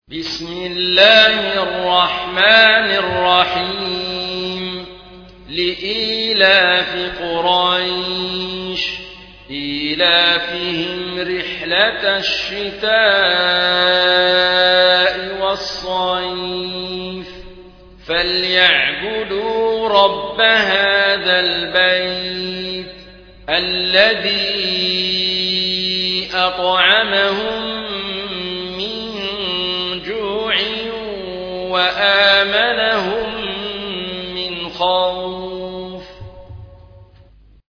بسم الله الرحمن الرحيم لإيلاف قريش إيلافهم رحلة الشتاء والصيف فليعبدوا رب هذا البيت الذي أطعمهم وآمنهم